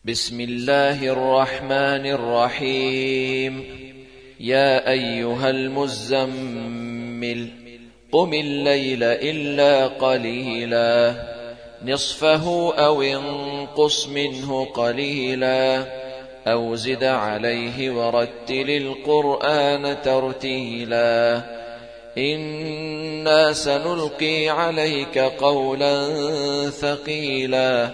بسم الله الرحمن الرحيم. يا أيها المزمل قم الليل إلا قليلا نصفه أو انقص منه قليلا أو زد عليه ورتل القرآن ترتيلا إنا سنلقي عليك قولا ثقيلا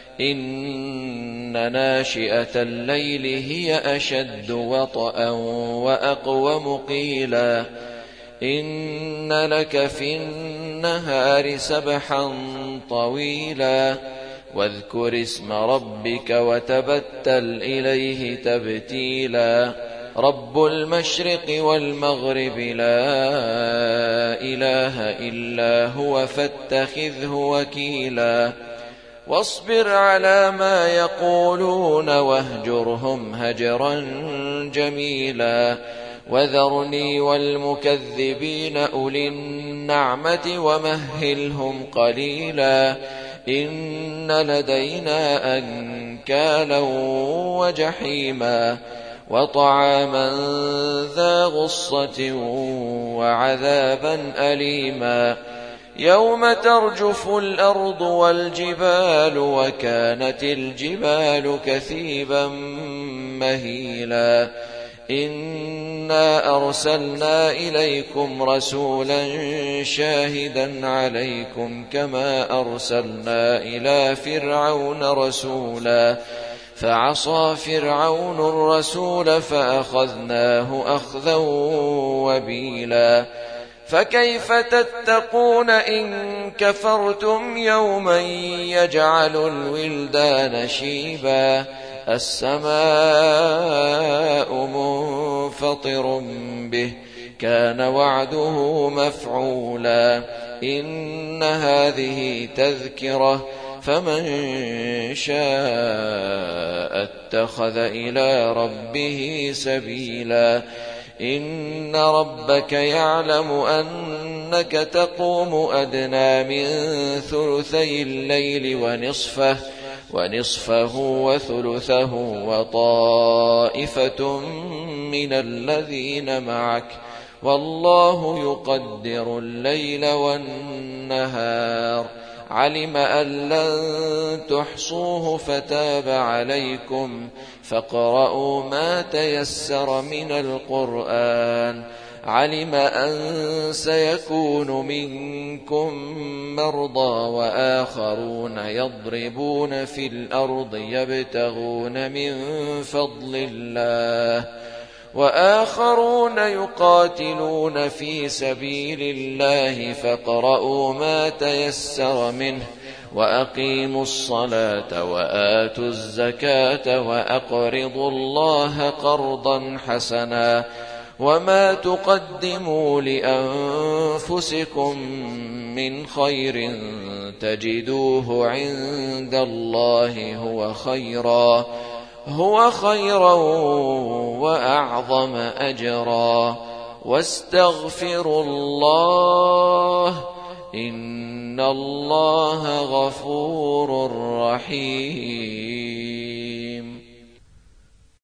إن ناشئة الليل هي أشد وطئا وأقوم قيلا إن لك في النهار سبحا طويلا واذكر اسم ربك وتبتل إليه تبتيلا رب المشرق والمغرب لا إله إلا هو فاتخذه وكيلا واصبر على ما يقولون واهجرهم هجرا جميلا وذرني والمكذبين أولي النعمة ومهلهم قليلا إن لدينا أنكالا وجحيما وطعاما ذا غصة وعذابا أليما يوم ترجف الأرض والجبال وكانت الجبال كثيبا مهيلا إنا أرسلنا إليكم رسولا شاهدا عليكم كما أرسلنا إلى فرعون رسولا فعصى فرعون الرسول فأخذناه أخذا وبيلا فكيف تتقون إن كفرتم يوما يجعل الولدان شيبا السماء منفطر به كان وعده مفعولا إن هذه تذكرة فمن شاء اتخذ إلى ربه سبيلا إن ربك يعلم أنك تقوم أدنى من ثلثي الليل ونصفه وثلثه وطائفة من الذين معك والله يقدر الليل والنهار علم أن لن تحصوه فتاب عليكم فاقرؤوا ما تيسر من القرآن علم أن سيكون منكم مرضى وآخرون يضربون في الأرض يبتغون من فضل الله وآخرون يقاتلون في سبيل الله فاقرؤوا ما تيسر منه وأقيموا الصلاة وآتوا الزكاة وأقرضوا الله قرضا حسنا وما تقدموا لأنفسكم من خير تجدوه عند الله هو خيرا وأعظم أجرا واستغفروا الله إن الله غفور رحيم.